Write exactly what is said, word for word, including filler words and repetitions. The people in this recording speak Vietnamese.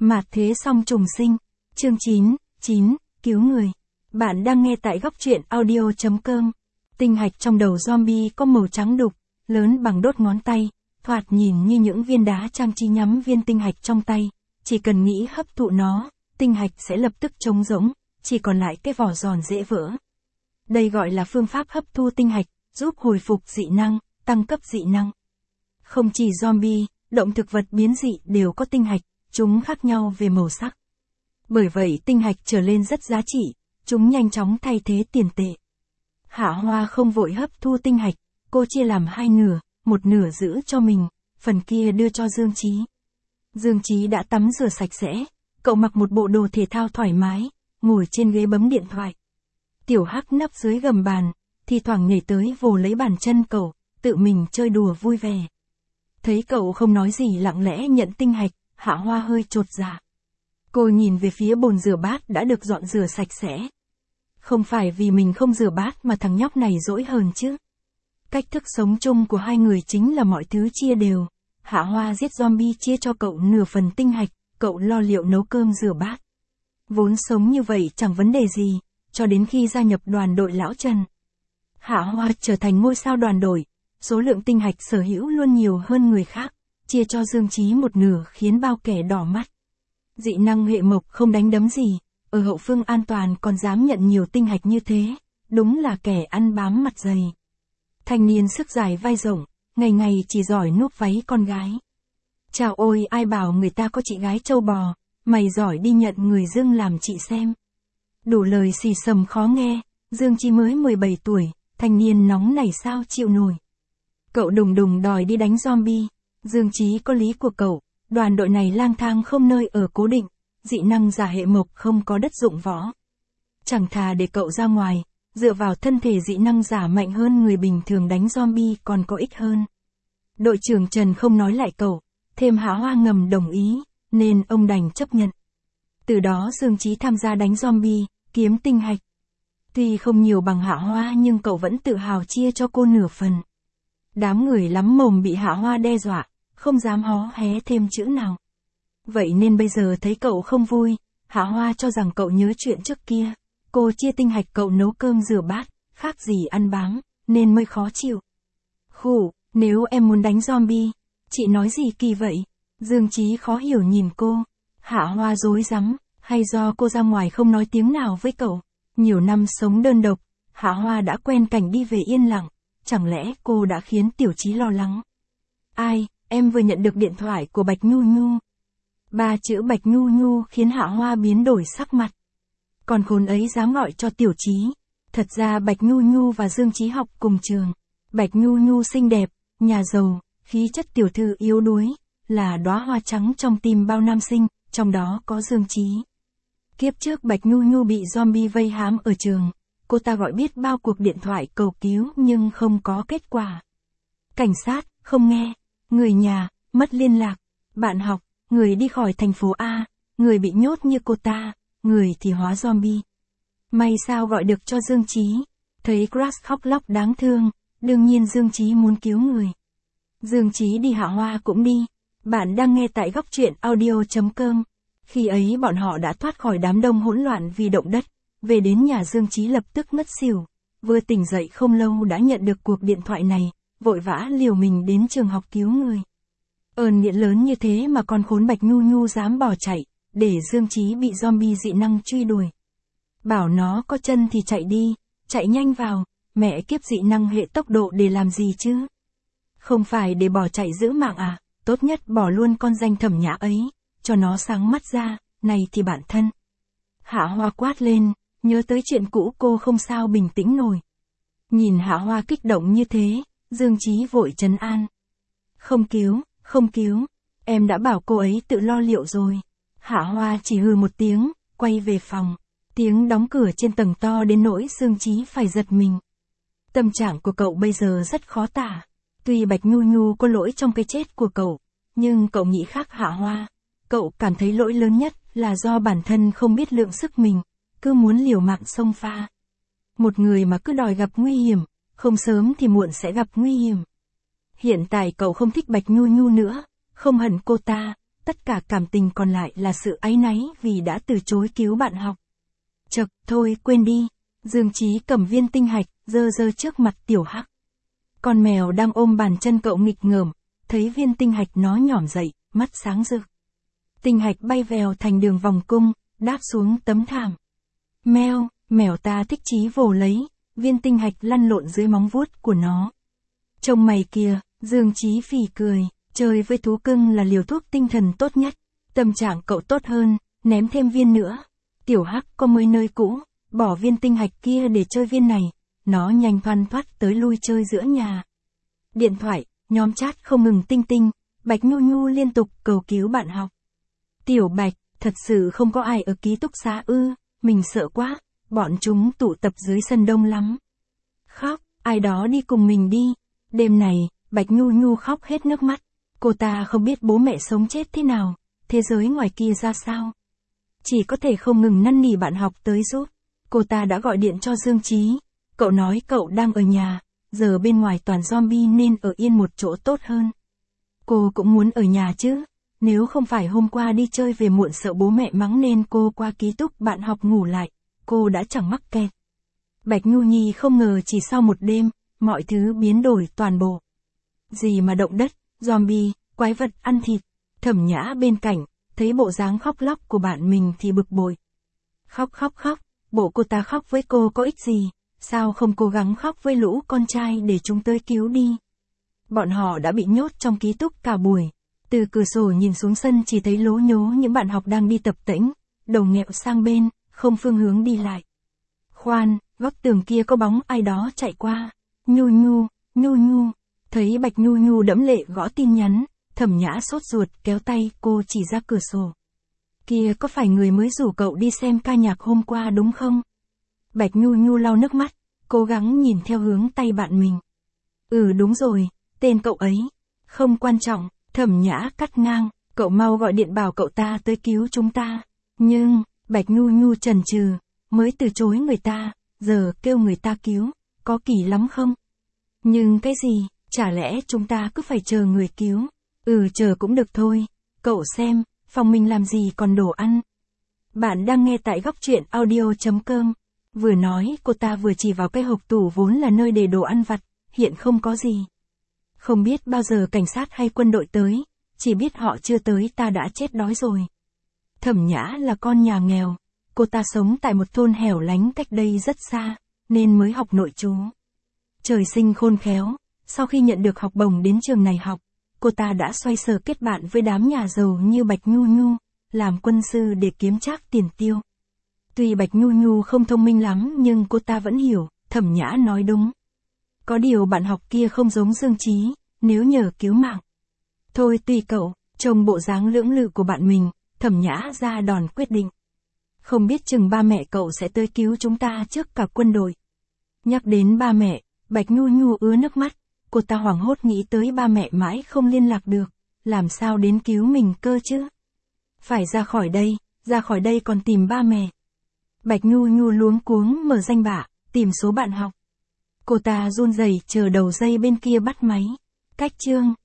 Mạt thế song trùng sinh. Chương chín, chín, cứu người. Bạn đang nghe tại góc truyện audio chấm com. Tinh hạch trong đầu zombie có màu trắng đục, lớn bằng đốt ngón tay, thoạt nhìn như những viên đá trang trí nhắm viên tinh hạch trong tay. Chỉ cần nghĩ hấp thụ nó, tinh hạch sẽ lập tức trống rỗng, chỉ còn lại cái vỏ giòn dễ vỡ. Đây gọi là phương pháp hấp thu tinh hạch, giúp hồi phục dị năng, tăng cấp dị năng. Không chỉ zombie, động thực vật biến dị đều có tinh hạch, chúng khác nhau về màu sắc. Bởi vậy tinh hạch trở lên rất giá trị, chúng nhanh chóng thay thế tiền tệ. Hạ Hoa không vội hấp thu tinh hạch, cô chia làm hai nửa, một nửa giữ cho mình, phần kia đưa cho Dương Chí. Dương Chí đã tắm rửa sạch sẽ, cậu mặc một bộ đồ thể thao thoải mái, ngồi trên ghế bấm điện thoại. Tiểu Hắc nấp dưới gầm bàn, thì thoảng nhảy tới vồ lấy bàn chân cậu, tự mình chơi đùa vui vẻ. Thấy cậu không nói gì lặng lẽ nhận tinh hạch, Hạ Hoa hơi chột dạ. Cô nhìn về phía bồn rửa bát đã được dọn rửa sạch sẽ. Không phải vì mình không rửa bát mà thằng nhóc này dỗi hờn chứ. Cách thức sống chung của hai người chính là mọi thứ chia đều. Hạ Hoa giết zombie chia cho cậu nửa phần tinh hạch, cậu lo liệu nấu cơm rửa bát. Vốn sống như vậy chẳng vấn đề gì, cho đến khi gia nhập đoàn đội lão Trần. Hạ Hoa trở thành ngôi sao đoàn đội, số lượng tinh hạch sở hữu luôn nhiều hơn người khác, chia cho Dương Chí một nửa khiến bao kẻ đỏ mắt. Dị năng hệ mộc không đánh đấm gì, ở hậu phương an toàn còn dám nhận nhiều tinh hạch như thế, đúng là kẻ ăn bám mặt dày. Thanh niên sức dài vai rộng, ngày ngày chỉ giỏi núp váy con gái. Chào ôi, ai bảo người ta có chị gái trâu bò, mày giỏi đi nhận người Dương làm chị xem. Đủ lời xì xầm khó nghe, Dương Chí mới mười bảy tuổi, thanh niên nóng này sao chịu nổi. Cậu đùng đùng đòi đi đánh zombie, Dương Chí có lý của cậu, đoàn đội này lang thang không nơi ở cố định, dị năng giả hệ mộc không có đất dụng võ. Chẳng thà để cậu ra ngoài, dựa vào thân thể dị năng giả mạnh hơn người bình thường đánh zombie còn có ích hơn. Đội trưởng Trần không nói lại cậu, thêm Hạ Hoa ngầm đồng ý, nên ông đành chấp nhận. Từ đó Dương Chí tham gia đánh zombie, kiếm tinh hạch. Tuy không nhiều bằng Hạ Hoa nhưng cậu vẫn tự hào chia cho cô nửa phần. Đám người lắm mồm bị Hạ Hoa đe dọa, không dám hó hé thêm chữ nào. Vậy nên bây giờ thấy cậu không vui, Hạ Hoa cho rằng cậu nhớ chuyện trước kia. Cô chia tinh hạch cậu nấu cơm rửa bát, khác gì ăn bám, nên mới khó chịu. Khủ, nếu em muốn đánh zombie, chị nói gì kỳ vậy? Dương Chí khó hiểu nhìn cô. Hạ Hoa rối rắm, hay do cô ra ngoài không nói tiếng nào với cậu? Nhiều năm sống đơn độc, Hạ Hoa đã quen cảnh đi về yên lặng, chẳng lẽ cô đã khiến Tiểu Chí lo lắng? Ai, em vừa nhận được điện thoại của Bạch Nhu Nhu. Ba chữ Bạch Nhu Nhu khiến Hạ Hoa biến đổi sắc mặt. Còn khốn ấy dám gọi cho Tiểu Chí. Thật ra Bạch Nhu Nhu và Dương Chí học cùng trường. Bạch Nhu Nhu xinh đẹp, nhà giàu, khí chất tiểu thư yếu đuối, là đóa hoa trắng trong tim bao nam sinh, trong đó có Dương Chí. Kiếp trước Bạch Nhu Nhu bị zombie vây hãm ở trường, cô ta gọi biết bao cuộc điện thoại cầu cứu nhưng không có kết quả. Cảnh sát, không nghe, người nhà, mất liên lạc, bạn học, người đi khỏi thành phố A, người bị nhốt như cô ta, người thì hóa zombie. May sao gọi được cho Dương Chí, thấy Crush khóc lóc đáng thương, đương nhiên Dương Chí muốn cứu người. Dương Chí đi Hạ Hoa cũng đi, bạn đang nghe tại góc truyện audio chấm com. Khi ấy bọn họ đã thoát khỏi đám đông hỗn loạn vì động đất, về đến nhà Dương Chí lập tức ngất xỉu, vừa tỉnh dậy không lâu đã nhận được cuộc điện thoại này, vội vã liều mình đến trường học cứu người. Ơn nghĩa lớn như thế mà con khốn Bạch Nhu Nhu dám bỏ chạy, để Dương Chí bị zombie dị năng truy đuổi. Bảo nó có chân thì chạy đi, chạy nhanh vào, mẹ kiếp dị năng hệ tốc độ để làm gì chứ? Không phải để bỏ chạy giữ mạng à, tốt nhất bỏ luôn con danh Thẩm Nhã ấy, cho nó sáng mắt ra, này thì bản thân. Hạ Hoa quát lên, nhớ tới chuyện cũ cô không sao bình tĩnh nổi. Nhìn Hạ Hoa kích động như thế, Dương Chí vội trấn an. Không cứu, không cứu, em đã bảo cô ấy tự lo liệu rồi. Hạ Hoa chỉ hừ một tiếng, quay về phòng. Tiếng đóng cửa trên tầng to đến nỗi Dương Chí phải giật mình. Tâm trạng của cậu bây giờ rất khó tả. Tuy Bạch Nhu Nhu có lỗi trong cái chết của cậu, nhưng cậu nghĩ khác Hạ Hoa. Cậu cảm thấy lỗi lớn nhất là do bản thân không biết lượng sức mình, cứ muốn liều mạng xông pha. Một người mà cứ đòi gặp nguy hiểm, không sớm thì muộn sẽ gặp nguy hiểm. Hiện tại cậu không thích Bạch Nhu Nhu nữa, không hận cô ta, tất cả cảm tình còn lại là sự áy náy vì đã từ chối cứu bạn học. Chậc, thôi quên đi. Dương Chí cầm viên tinh hạch, dơ dơ trước mặt Tiểu Hắc. Con mèo đang ôm bàn chân cậu nghịch ngợm, thấy viên tinh hạch nó nhỏm dậy, mắt sáng rực. Tinh hạch bay vèo thành đường vòng cung, đáp xuống tấm thảm. Mèo, mèo ta thích chí vồ lấy, viên tinh hạch lăn lộn dưới móng vuốt của nó. Trông mày kìa, Dương Chí phì cười, chơi với thú cưng là liều thuốc tinh thần tốt nhất. Tâm trạng cậu tốt hơn, ném thêm viên nữa. Tiểu Hắc có mới nơi cũ, bỏ viên tinh hạch kia để chơi viên này. Nó nhanh thoăn thoắt tới lui chơi giữa nhà. Điện thoại, nhóm chat không ngừng tinh tinh, Bạch Nhu Nhu liên tục cầu cứu bạn học. Tiểu Bạch, thật sự không có ai ở ký túc xá ư, mình sợ quá, bọn chúng tụ tập dưới sân đông lắm. Khóc, ai đó đi cùng mình đi. Đêm này, Bạch Nhu Nhu khóc hết nước mắt. Cô ta không biết bố mẹ sống chết thế nào, thế giới ngoài kia ra sao. Chỉ có thể không ngừng năn nỉ bạn học tới giúp. Cô ta đã gọi điện cho Dương Chí. Cậu nói cậu đang ở nhà, giờ bên ngoài toàn zombie nên ở yên một chỗ tốt hơn. Cô cũng muốn ở nhà chứ, nếu không phải hôm qua đi chơi về muộn sợ bố mẹ mắng nên cô qua ký túc bạn học ngủ lại, cô đã chẳng mắc kẹt. Bạch Nhu Nhi không ngờ chỉ sau một đêm, mọi thứ biến đổi toàn bộ. Gì mà động đất, zombie, quái vật ăn thịt. Thẩm Nhã bên cạnh, thấy bộ dáng khóc lóc của bạn mình thì bực bội. Khóc khóc khóc, bộ cô ta khóc với cô có ích gì, sao không cố gắng khóc với lũ con trai để chúng tới cứu đi. Bọn họ đã bị nhốt trong ký túc cả buổi. Từ cửa sổ nhìn xuống sân chỉ thấy lố nhố những bạn học đang đi tập tễnh, đầu nghẹo sang bên, không phương hướng đi lại. Khoan, góc tường kia có bóng ai đó chạy qua. Nhu Nhu, Nhu Nhu. Thấy Bạch Nhu Nhu đẫm lệ gõ tin nhắn, Thẩm Nhã sốt ruột kéo tay cô chỉ ra cửa sổ. Kia có phải người mới rủ cậu đi xem ca nhạc hôm qua đúng không? Bạch Nhu Nhu lau nước mắt, cố gắng nhìn theo hướng tay bạn mình. Ừ đúng rồi, tên cậu ấy. Không quan trọng, Thẩm Nhã cắt ngang, cậu mau gọi điện bảo cậu ta tới cứu chúng ta. Nhưng, Bạch Nhu Nhu chần chừ, mới từ chối người ta, giờ kêu người ta cứu, có kỳ lắm không? Nhưng cái gì, chả lẽ chúng ta cứ phải chờ người cứu? Ừ chờ cũng được thôi, cậu xem, phòng mình làm gì còn đồ ăn. Bạn đang nghe tại góc truyện audio chấm com. Vừa nói cô ta vừa chỉ vào cái hộp tủ vốn là nơi để đồ ăn vặt, hiện không có gì. Không biết bao giờ cảnh sát hay quân đội tới, chỉ biết họ chưa tới ta đã chết đói rồi. Thẩm Nhã là con nhà nghèo, cô ta sống tại một thôn hẻo lánh cách đây rất xa, nên mới học nội trú. Trời sinh khôn khéo, sau khi nhận được học bổng đến trường này học, cô ta đã xoay sở kết bạn với đám nhà giàu như Bạch Nhu Nhu, làm quân sư để kiếm trác tiền tiêu. Tuy Bạch Nhu Nhu không thông minh lắm nhưng cô ta vẫn hiểu, Thẩm Nhã nói đúng. Có điều bạn học kia không giống Dương Chí, nếu nhờ cứu mạng. Thôi tùy cậu, trông bộ dáng lưỡng lự của bạn mình, Thẩm Nhã ra đòn quyết định. Không biết chừng ba mẹ cậu sẽ tới cứu chúng ta trước cả quân đội. Nhắc đến ba mẹ, Bạch Nhu Nhu ứa nước mắt, cô ta hoảng hốt nghĩ tới ba mẹ mãi không liên lạc được, làm sao đến cứu mình cơ chứ? Phải ra khỏi đây, ra khỏi đây còn tìm ba mẹ. Bạch Nhu Nhu luống cuống mở danh bạ, tìm số bạn học. Cô ta run rẩy chờ đầu dây bên kia bắt máy. Cách chương.